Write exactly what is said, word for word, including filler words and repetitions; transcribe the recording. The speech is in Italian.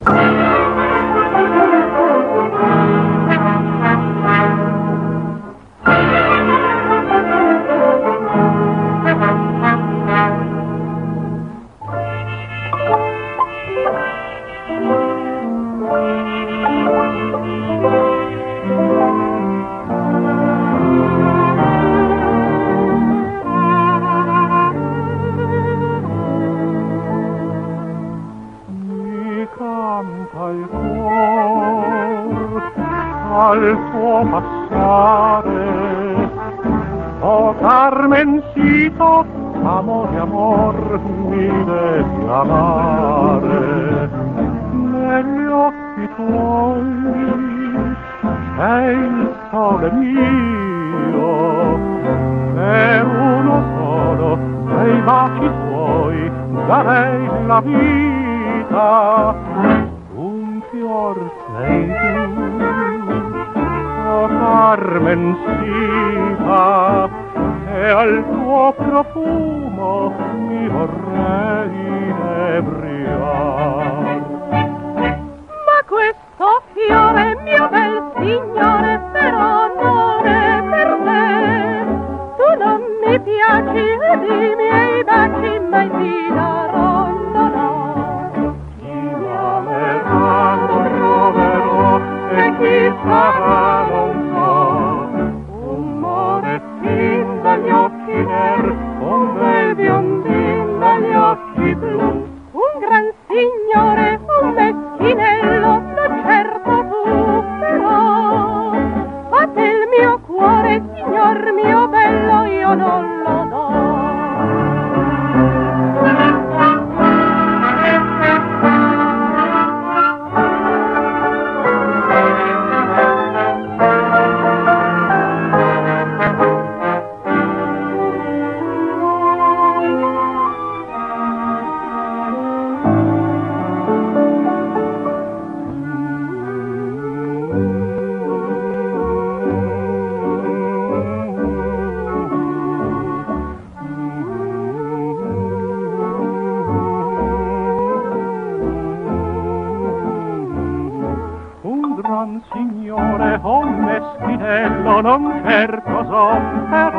Al tuo passare, oh Carmencito, amore, amor, mi devi amare. Negli occhi tuoi sei il sole mio, per uno solo dei baci tuoi darei la vita. Un fior sei tu, oh Carmencita, e al tuo profumo mi vorrei inebriar. Ma questo fiore, mio bel signore, però non è per te. Tu non mi piaci ed i miei baci mai ti darò, no, no. Chi m'amerà non troverò e chi sarà non so. Un morettin dagli occhi neri, un bel biondin dagli occhi blu. Un gran signore, un meschinello, non certo tu, però a te il mio cuore, signor mio bello, io non lo do. Signore, oh meschinello, non certo so, per